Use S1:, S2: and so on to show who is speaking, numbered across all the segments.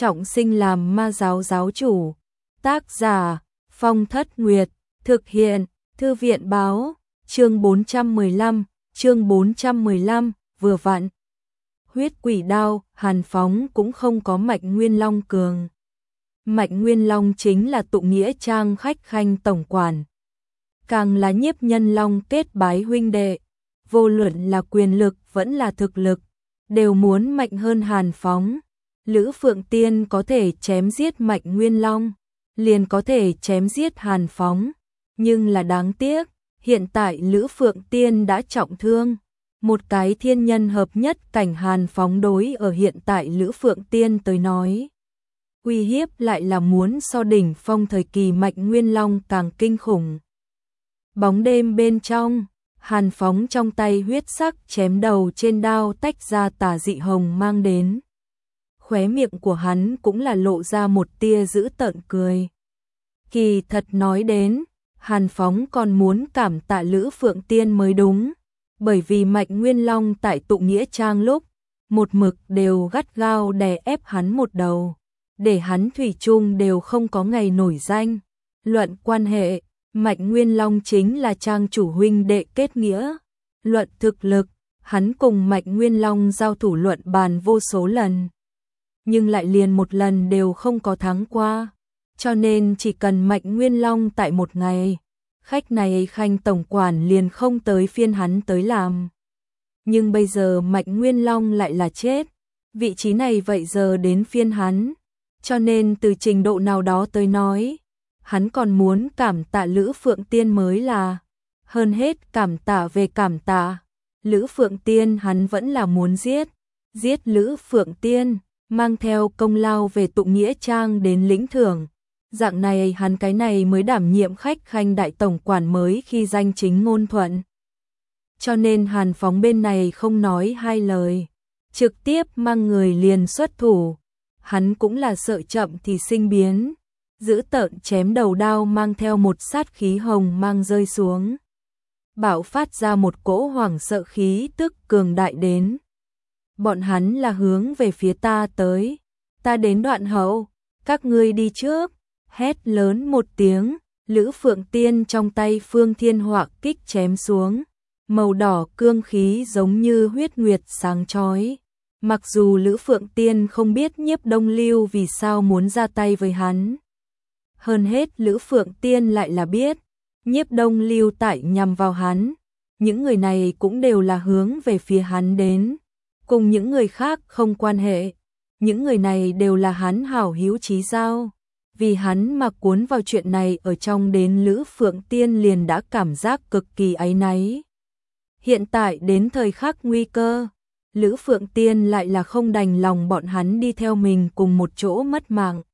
S1: trọng sinh làm ma giáo giáo chủ. Tác giả Phong Thất Nguyệt, thực hiện Thư viện báo, chương 415, vừa vặn. Huyết quỷ đao, Hàn Phóng cũng không có Mạnh Nguyên Long cường. Mạnh Nguyên Long chính là tụ nghĩa trang khách khanh tổng quản. Càng là nhiếp nhân long kết bái huynh đệ, vô luận là quyền lực vẫn là thực lực, đều muốn mạnh hơn Hàn Phóng. Lữ Phượng Tiên có thể chém giết Mạnh Nguyên Long, liền có thể chém giết Hàn Phóng. Nhưng là đáng tiếc, hiện tại Lữ Phượng Tiên đã trọng thương. Một cái thiên nhân hợp nhất cảnh Hàn Phóng đối ở hiện tại Lữ Phượng Tiên tới nói, uy hiếp lại là muốn so đỉnh phong thời kỳ Mạnh Nguyên Long càng kinh khủng. Bóng đêm bên trong, Hàn Phóng trong tay huyết sắc chém đầu trên đao tách ra tà dị hồng mang đến. Khóe miệng của hắn cũng là lộ ra một tia dữ tợn cười. Kỳ thật nói đến, Hàn Phóng còn muốn cảm tạ Lữ Phượng Tiên mới đúng, bởi vì Mạnh Nguyên Long tại tụ nghĩa trang lúc, một mực đều gắt gao đè ép hắn một đầu, để hắn thủy chung đều không có ngày nổi danh. Luận quan hệ, Mạnh Nguyên Long chính là trang chủ huynh đệ kết nghĩa. Luận thực lực, hắn cùng Mạnh Nguyên Long giao thủ luận bàn vô số lần, nhưng lại liền một lần đều không có thắng qua. Cho nên chỉ cần Mạnh Nguyên Long tại một ngày, khách này khanh tổng quản liền không tới phiên hắn tới làm. Nhưng bây giờ Mạnh Nguyên Long lại là chết, vị trí này vậy giờ đến phiên hắn. Cho nên từ trình độ nào đó tới nói, hắn còn muốn cảm tạ Lữ Phượng Tiên mới là. Hơn hết cảm tạ về cảm tạ, Lữ Phượng Tiên hắn vẫn là muốn giết Lữ Phượng Tiên, mang theo công lao về tụ nghĩa trang đến lĩnh thưởng. Dạng này hắn cái này mới đảm nhiệm khách khanh đại tổng quản mới khi danh chính ngôn thuận. Cho nên Hàn Phóng bên này không nói hai lời, trực tiếp mang người liền xuất thủ. Hắn cũng là sợ chậm thì sinh biến, giữ tợn chém đầu đao mang theo một sát khí hồng mang rơi xuống. Bạo phát ra một cỗ hoảng sợ khí tức cường đại đến. Bọn hắn là hướng về phía ta tới, ta đến đoạn hậu, các ngươi đi trước. Hét lớn một tiếng, Lữ Phượng Tiên trong tay Phương Thiên Họa kích chém xuống, màu đỏ cương khí giống như huyết nguyệt sáng chói. Mặc dù Lữ Phượng Tiên không biết Nhiếp Đông Lưu vì sao muốn ra tay với hắn, hơn hết Lữ Phượng Tiên lại là biết Nhiếp Đông Lưu tại nhằm vào hắn. Những người này cũng đều là hướng về phía hắn đến, cùng những người khác không quan hệ. Những người này đều là hắn hảo hữu chí giao. Vì hắn mà cuốn vào chuyện này ở trong đến Lữ Phượng Tiên liền đã cảm giác cực kỳ áy náy. Hiện tại đến thời khắc nguy cơ, Lữ Phượng Tiên lại là không đành lòng bọn hắn đi theo mình cùng một chỗ mất mạng.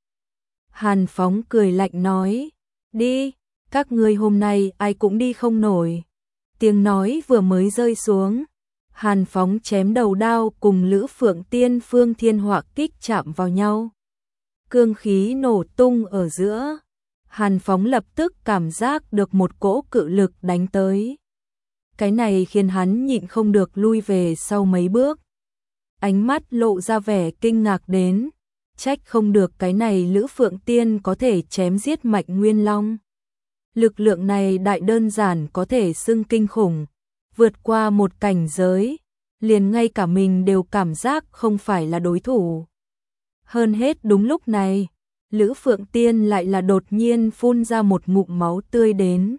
S1: Hàn Phóng cười lạnh nói, đi, các ngươi hôm nay ai cũng đi không nổi. Tiếng nói vừa mới rơi xuống, Hàn Phóng chém đầu đao cùng Lữ Phượng Tiên Phương Thiên Họa kích chạm vào nhau. Cương khí nổ tung ở giữa, Hàn Phóng lập tức cảm giác được một cỗ cự lực đánh tới. Cái này khiến hắn nhịn không được lui về sau mấy bước. Ánh mắt lộ ra vẻ kinh ngạc đến, trách không được cái này Lữ Phượng Tiên có thể chém giết Mạnh Nguyên Long. Lực lượng này đại đơn giản có thể xưng kinh khủng, vượt qua một cảnh giới, liền ngay cả mình đều cảm giác không phải là đối thủ. Hơn hết đúng lúc này, Lữ Phượng Tiên lại là đột nhiên phun ra một ngụm máu tươi đến.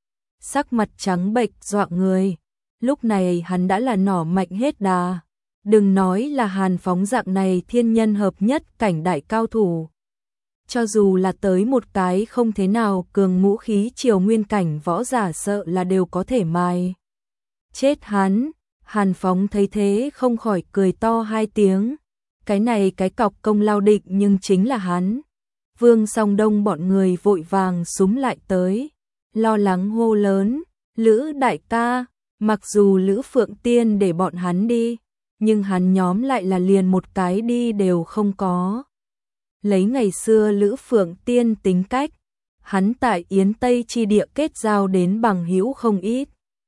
S1: Sắc mặt trắng bệch dọa người, lúc này hắn đã là nỏ mạnh hết đà. Đừng nói là Hàn Phóng dạng này thiên nhân hợp nhất cảnh đại cao thủ. Cho dù là tới một cái không thế nào cường ngũ khí triều nguyên cảnh võ giả sợ là đều có thể mài chết hắn. Hàn Phóng thấy thế không khỏi cười to hai tiếng. Cái này cái cọc công lao định nhưng chính là hắn. Vương Song Đông bọn người vội vàng xúm lại tới, lo lắng hô lớn, Lữ đại ca, mặc dù Lữ Phượng Tiên để bọn hắn đi, nhưng hắn nhóm lại là liền một cái đi đều không có. Lấy ngày xưa Lữ Phượng Tiên tính cách, hắn tại Yến Tây chi địa kết giao đến bằng hữu không ít.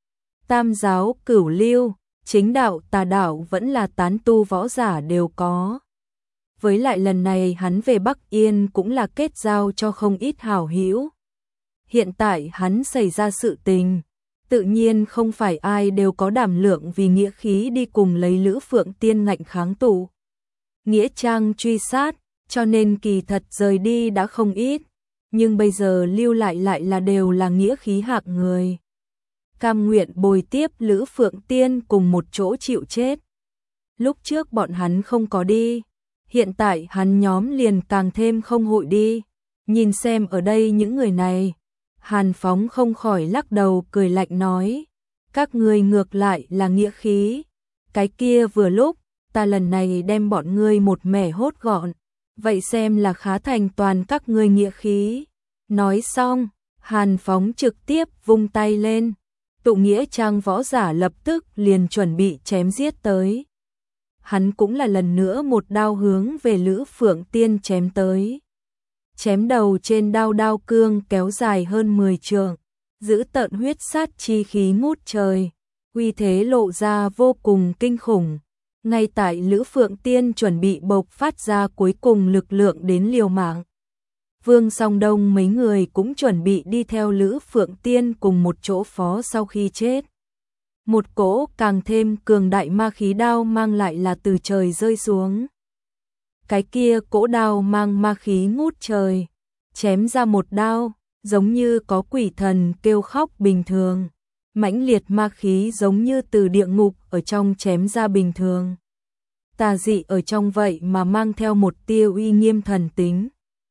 S1: Tam giáo, cửu lưu, chính đạo, tà đạo vẫn là tán tu võ giả đều có. với lại lần này hắn về Bắc Yên cũng là kết giao cho không ít hảo hữu. Hiện tại hắn xảy ra sự tình, tự nhiên không phải ai đều có đảm lượng vì nghĩa khí đi cùng lấy Lữ Phượng Tiên ngạnh kháng tù. Nghĩa trang truy sát, cho nên kỳ thật rời đi đã không ít, nhưng bây giờ lưu lại là đều là nghĩa khí hạng người. Cam nguyện bồi tiếp Lữ Phượng Tiên cùng một chỗ chịu chết. Lúc trước bọn hắn không có đi, hiện tại hắn nhóm liền càng thêm không hội đi. Nhìn xem ở đây những người này, Hàn Phóng không khỏi lắc đầu cười lạnh nói, các ngươi ngược lại là nghĩa khí, cái kia vừa lúc, ta lần này đem bọn ngươi một mẻ hốt gọn, vậy xem là khá thành toàn các ngươi nghĩa khí. Nói xong, Hàn Phóng trực tiếp vung tay lên, tụ nghĩa trang võ giả lập tức liền chuẩn bị chém giết tới. Hắn cũng là lần nữa một đao hướng về Lữ Phượng Tiên chém tới. Chém đầu trên đao cương kéo dài hơn 10 trượng, giữ tợn huyết sát chi khí ngút trời, uy thế lộ ra vô cùng kinh khủng. Ngay tại Lữ Phượng Tiên chuẩn bị bộc phát ra cuối cùng lực lượng đến liều mạng, Vương Song Đông mấy người cũng chuẩn bị đi theo Lữ Phượng Tiên cùng một chỗ phó sau khi chết. Một cỗ càng thêm cường đại ma khí đao mang lại là từ trời rơi xuống. Cái kia cỗ đao mang ma khí ngút trời, chém ra một đao, giống như có quỷ thần kêu khóc bình thường. Mãnh liệt ma khí giống như từ địa ngục ở trong chém ra bình thường. Tà dị ở trong vậy mà mang theo một tia uy nghiêm thần tính.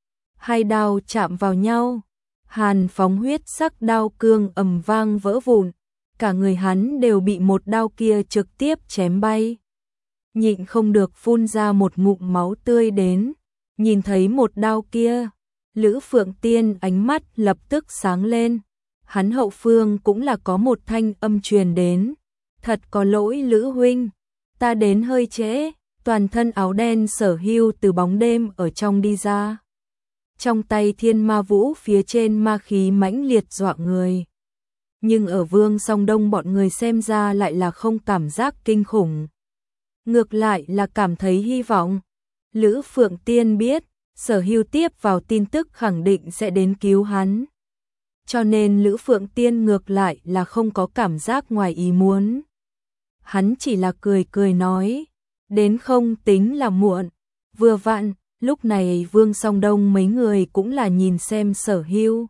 S1: Hai đao chạm vào nhau, Hàn Phóng huyết sắc đao cương ầm vang vỡ vụn, cả người hắn đều bị một đao kia trực tiếp chém bay. Nhịn không được phun ra một ngụm máu tươi đến, nhìn thấy một đao kia, Lữ Phượng Tiên ánh mắt lập tức sáng lên, hắn hậu phương cũng là có một thanh âm truyền đến, thật có lỗi Lữ huynh, ta đến hơi trễ. Toàn thân áo đen Sở Hưu từ bóng đêm ở trong đi ra. Trong tay thiên ma vũ phía trên ma khí mãnh liệt dọa người. Nhưng ở Vương Song Đông bọn người xem ra lại là không cảm giác kinh khủng. Ngược lại là cảm thấy hy vọng. Lữ Phượng Tiên biết, Sở Hưu tiếp vào tin tức khẳng định sẽ đến cứu hắn. Cho nên Lữ Phượng Tiên ngược lại là không có cảm giác ngoài ý muốn. Hắn chỉ là cười nói. Đến không tính là muộn, vừa vặn, lúc này Vương Song Đông mấy người cũng là nhìn xem Sở Hưu.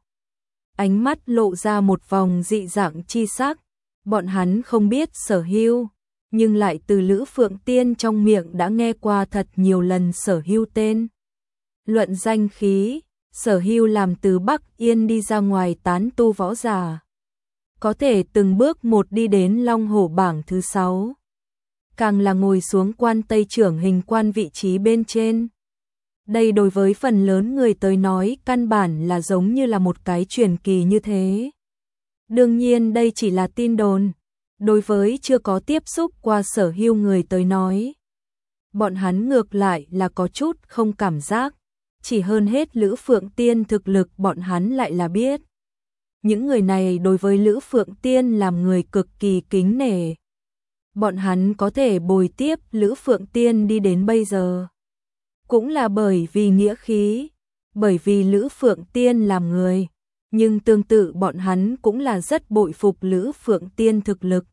S1: Ánh mắt lộ ra một vòng dị dạng chi sắc, bọn hắn không biết Sở Hưu, nhưng lại từ Lữ Phượng Tiên trong miệng đã nghe qua thật nhiều lần Sở Hưu tên. Luận danh khí, Sở Hưu làm từ Bắc Yên đi ra ngoài tán tu võ giả. Có thể từng bước một đi đến Long Hổ bảng thứ 6. Càng là ngồi xuống quan Tây trưởng hình quan vị trí bên trên. Đây đối với phần lớn người tới nói căn bản là giống như là một cái truyền kỳ như thế. Đương nhiên đây chỉ là tin đồn, đối với chưa có tiếp xúc qua Sở Hưu người tới nói. Bọn hắn ngược lại là có chút không cảm giác, chỉ hơn hết Lữ Phượng Tiên thực lực bọn hắn lại là biết. Những người này đối với Lữ Phượng Tiên làm người cực kỳ kính nể. Bọn hắn có thể bồi tiếp Lữ Phượng Tiên đi đến bây giờ. Cũng là bởi vì nghĩa khí, bởi vì Lữ Phượng Tiên làm người. Nhưng tương tự bọn hắn cũng là rất bội phục Lữ Phượng Tiên thực lực.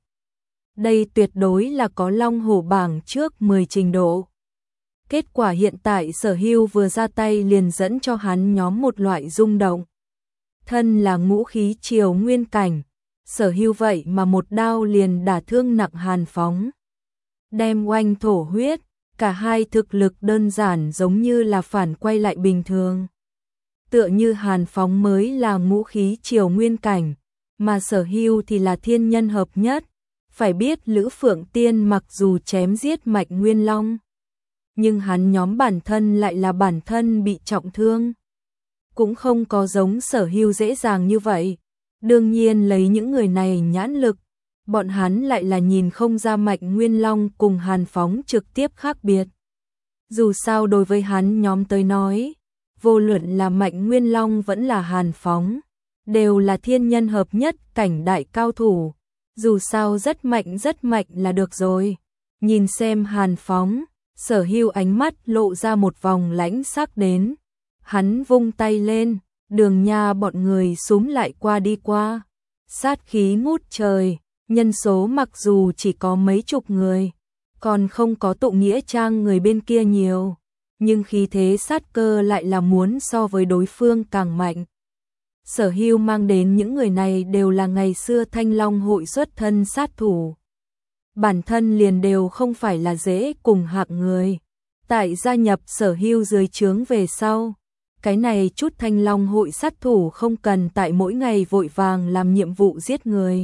S1: Đây tuyệt đối là có Long Hổ bảng trước 10 trình độ. Kết quả hiện tại Sở Hưu vừa ra tay liền dẫn cho hắn nhóm một loại rung động. Thân là ngũ khí triều nguyên cảnh. Sở Hưu vậy mà một đao liền đả thương nặng Hàn Phóng. Đem oanh thổ huyết, cả hai thực lực đơn giản giống như là phản quay lại bình thường. Tựa như Hàn Phóng mới là ngũ khí triều nguyên cảnh, mà Sở Hưu thì là thiên nhân hợp nhất. Phải biết Lữ Phượng Tiên mặc dù chém giết Mạch Nguyên Long, nhưng hắn nhóm bản thân lại là bản thân bị trọng thương. Cũng không có giống Sở Hưu dễ dàng như vậy. Đương nhiên lấy những người này nhãn lực, bọn hắn lại là nhìn không ra Mạch Nguyên Long cùng Hàn Phóng trực tiếp khác biệt. Dù sao đối với hắn nhóm tới nói, vô luận là Mạch Nguyên Long vẫn là Hàn Phóng, đều là thiên nhân hợp nhất cảnh đại cao thủ. Dù sao rất mạnh là được rồi. Nhìn xem Hàn Phóng, Sở Hưu ánh mắt lộ ra một vòng lãnh sắc đến. Hắn vung tay lên, Đường Nha bọn người xúm lại qua đi qua. Sát khí ngút trời, nhân số mặc dù chỉ có mấy chục người, còn không có Tụ Nghĩa Trang người bên kia nhiều, nhưng khí thế sát cơ lại là muốn so với đối phương càng mạnh. Sở Hưu mang đến những người này đều là ngày xưa Thanh Long hội xuất thân sát thủ. Bản thân liền đều không phải là dễ cùng hạng người. Tại gia nhập Sở Hưu dưới trướng về sau, cái này chút Thanh Long hội sát thủ không cần tại mỗi ngày vội vàng làm nhiệm vụ giết người,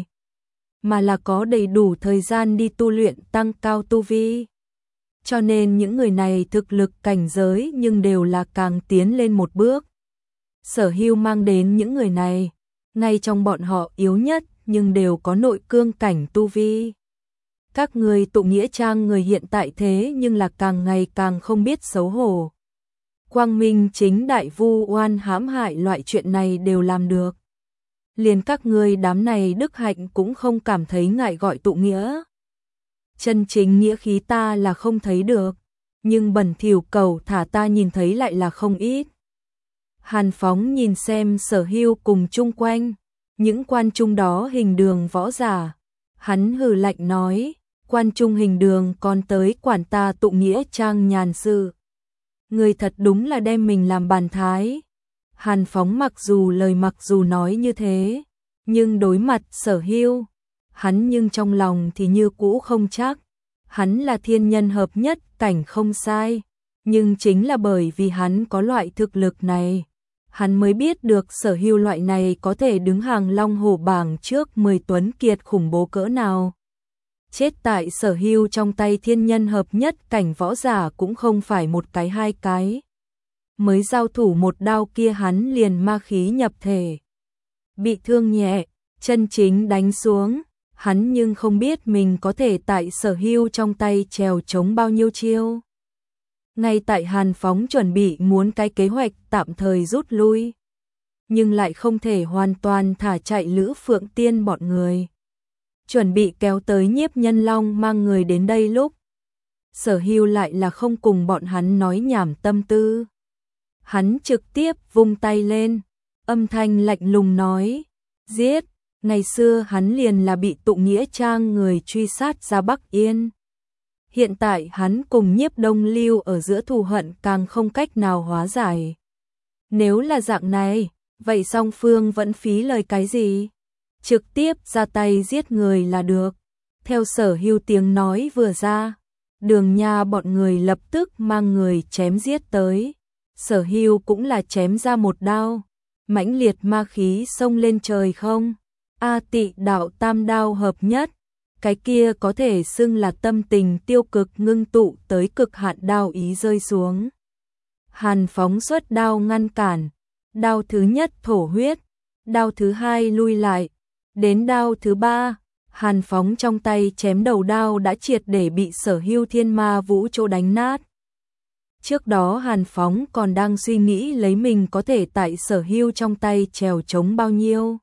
S1: mà là có đầy đủ thời gian đi tu luyện tăng cao tu vi. Cho nên những người này thực lực cảnh giới nhưng đều là càng tiến lên một bước. Sở Hưu mang đến những người này, ngay trong bọn họ yếu nhất nhưng đều có nội cương cảnh tu vi. Các người Tụ Nghĩa Trang người hiện tại thế nhưng là càng ngày càng không biết xấu hổ. Quang minh chính đại vu oan hãm hại loại chuyện này đều làm được. Liền các người đám này đức hạnh cũng không cảm thấy ngại gọi tụ nghĩa. Chân chính nghĩa khí ta là không thấy được, nhưng bẩn thỉu cầu thả ta nhìn thấy lại là không ít. Hàn Phóng nhìn xem Sở Hưu cùng chung quanh, những quan trung đó hình đường võ giả. Hắn hừ lạnh nói, quan trung hình đường còn tới quản ta Tụ Nghĩa Trang nhàn sự. Người thật đúng là đem mình làm bàn thái. Hàn Phóng mặc dù nói như thế, nhưng đối mặt Sở Hưu, hắn nhưng trong lòng thì như cũ không chắc. Hắn là thiên nhân hợp nhất cảnh không sai, nhưng chính là bởi vì hắn có loại thực lực này, hắn mới biết được Sở Hưu loại này có thể đứng hàng long hổ bảng trước 10 tuấn kiệt khủng bố cỡ nào. Chết tại Sở Hưu trong tay thiên nhân hợp nhất cảnh võ giả cũng không phải một cái hai cái. Mới giao thủ một đao kia hắn liền ma khí nhập thể. Bị thương nhẹ, chân chính đánh xuống, hắn nhưng không biết mình có thể tại Sở Hưu trong tay trèo chống bao nhiêu chiêu. Ngay tại Hàn Phóng chuẩn bị muốn cái kế hoạch tạm thời rút lui, nhưng lại không thể hoàn toàn thả chạy Lữ Phượng Tiên bọn người. Chuẩn bị kéo tới Nhiếp Nhân Long mang người đến đây lúc, Sở Hưu lại là không cùng bọn hắn nói nhảm tâm tư. Hắn trực tiếp vung tay lên, âm thanh lạnh lùng nói, giết. Ngày xưa hắn liền là bị Tụ Nghĩa Trang người truy sát ra Bắc Yên. Hiện tại hắn cùng Nhiếp Đông Lưu ở giữa thù hận càng không cách nào hóa giải. Nếu là dạng này, vậy song phương vẫn phí lời cái gì? Trực tiếp ra tay giết người là được. Theo Sở Hưu tiếng nói vừa ra, Đường Nha bọn người lập tức mang người chém giết tới. Sở Hưu cũng là chém ra một đao, mãnh liệt ma khí xông lên trời không. A Tị đạo tam đao hợp nhất, cái kia có thể xưng là tâm tình tiêu cực ngưng tụ tới cực hạn đao ý rơi xuống. Hàn Phóng xuất đao ngăn cản, đao thứ nhất thổ huyết, đao thứ hai lui lại, đến đao thứ ba, Hàn Phóng trong tay chém đầu đao đã triệt để bị Sở Hưu thiên ma vũ chỗ đánh nát. Trước đó Hàn Phóng còn đang suy nghĩ lấy mình có thể tại Sở Hưu trong tay trèo chống bao nhiêu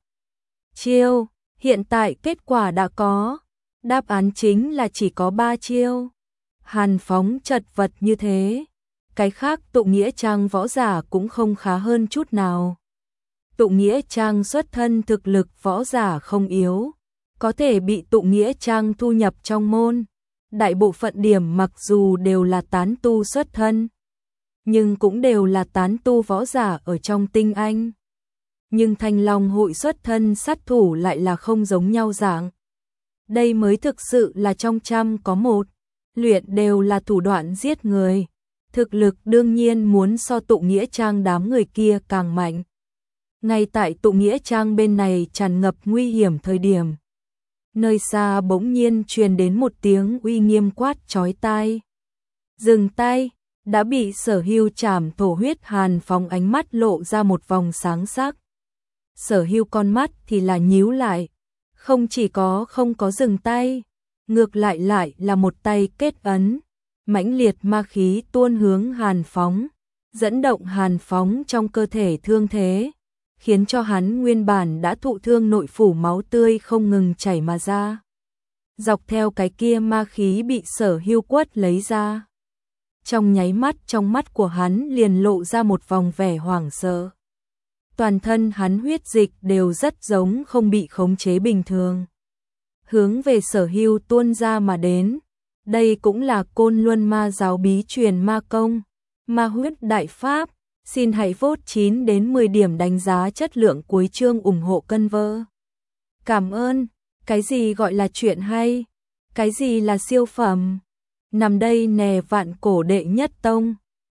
S1: chiêu, hiện tại kết quả đã có, đáp án chính là chỉ có 3 chiêu. Hàn Phóng chật vật như thế, cái khác Tụ Nghĩa Trang võ giả cũng không khá hơn chút nào. Tụ Nghĩa Trang xuất thân thực lực võ giả không yếu, có thể bị Tụ Nghĩa Trang thu nhập trong môn. Đại bộ phận điểm mặc dù đều là tán tu xuất thân, nhưng cũng đều là tán tu võ giả ở trong tinh anh. Nhưng Thanh Long hội xuất thân sát thủ lại là không giống nhau dạng. Đây mới thực sự là trong trăm có một, luyện đều là thủ đoạn giết người. Thực lực đương nhiên muốn so Tụ Nghĩa Trang đám người kia càng mạnh. Ngay tại Tụ Nghĩa Trang bên này tràn ngập nguy hiểm thời điểm, nơi xa bỗng nhiên truyền đến một tiếng uy nghiêm quát chói tai. Dừng tay, đã bị Sở Hưu chảm thổ huyết. Hàn Phóng ánh mắt lộ ra một vòng sáng sắc. Sở Hưu con mắt thì là nhíu lại, không chỉ có không có dừng tay, ngược lại lại là một tay kết ấn, mãnh liệt ma khí tuôn hướng Hàn Phóng, dẫn động Hàn Phóng trong cơ thể thương thế, khiến cho hắn nguyên bản đã thụ thương nội phủ máu tươi không ngừng chảy mà ra. Dọc theo cái kia ma khí bị Sở Hưu quất lấy ra, trong nháy mắt trong mắt của hắn liền lộ ra một vòng vẻ hoảng sợ. Toàn thân hắn huyết dịch đều rất giống không bị khống chế bình thường. Hướng về Sở Hưu tuôn ra mà đến. Đây cũng là Côn Luân Ma giáo bí truyền ma công, ma huyết đại pháp. Xin hãy vote 9 đến 10 điểm đánh giá chất lượng cuối chương ủng hộ cân vơ. Cảm ơn. Cái gì gọi là chuyện hay? Cái gì là siêu phẩm? Nằm đây nè vạn cổ đệ nhất tông.